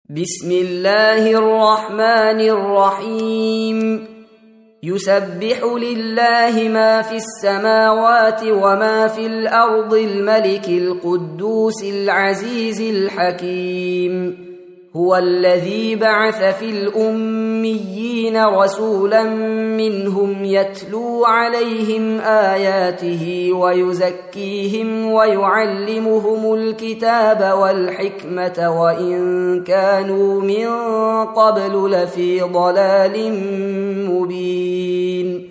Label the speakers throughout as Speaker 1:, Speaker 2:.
Speaker 1: بسم الله الرحمن الرحيم. يسبح لله ما في السماوات وما في الأرض الملك القدوس العزيز الحكيم. هو الذي بعث في الأميين رسولا منهم يتلو عليهم آياته ويزكيهم ويعلمهم الكتاب والحكمة وإن كانوا من قبل لفي ضلال مبين.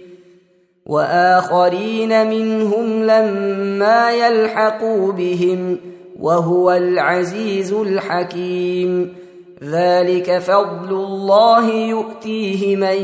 Speaker 1: وآخرين منهم لما يلحقوا بهم وهو العزيز الحكيم. ذلك فضل الله يؤتيه من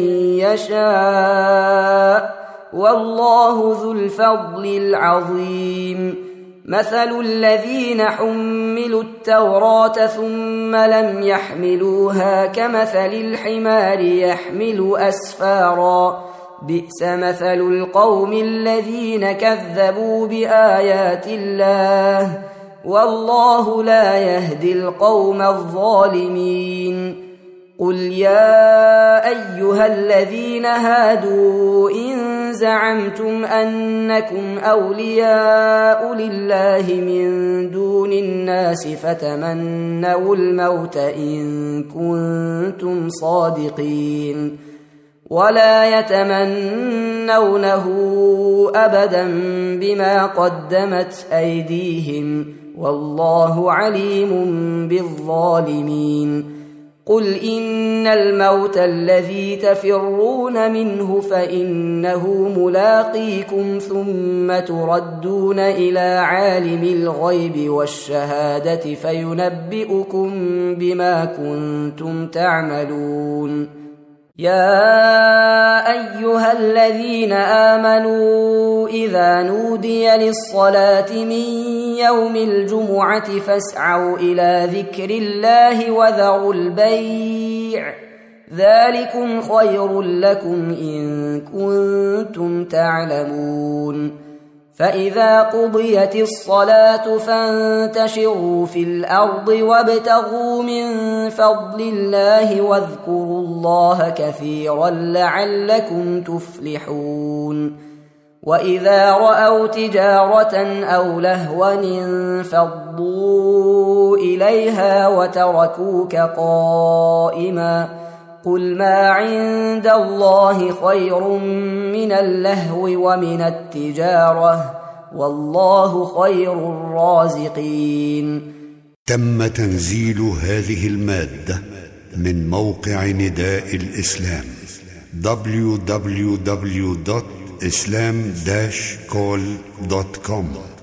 Speaker 1: يشاء والله ذو الفضل العظيم. مثل الذين حملوا التوراة ثم لم يحملوها كمثل الحمار يحمل أسفارا بئس مثل القوم الذين كذبوا بآيات الله والله لا يهدي القوم الظالمين. قل يا أيها الذين هادوا إن زعمتم أنكم أولياء لله من دون الناس فتمنوا الموت إن كنتم صادقين ولا يتمنونه أبدا بما قدمت أيديهم والله عليم بالظالمين. قل إن الموت الذي تفرون منه فإنه ملاقيكم ثم تردون إلى عالم الغيب والشهادة فينبئكم بما كنتم تعملون. يا أيها الذين آمنوا إذا نودي للصلاة من يوم الجمعة فاسعوا إلى ذكر الله وذروا البيع ذلكم خير لكم إن كنتم تعلمون. فإذا قضيت الصلاة فانتشروا في الأرض وابتغوا من فضل الله واذكروا الله كثيرا لعلكم تفلحون. وإذا رأوا تجارة أو لهوا انفضوا إليها وتركوك قائما قل ما عند الله خير من اللهو ومن التجارة والله خير الرازقين.
Speaker 2: تم تنزيل هذه المادة من موقع نداء الإسلام www.islam-call.com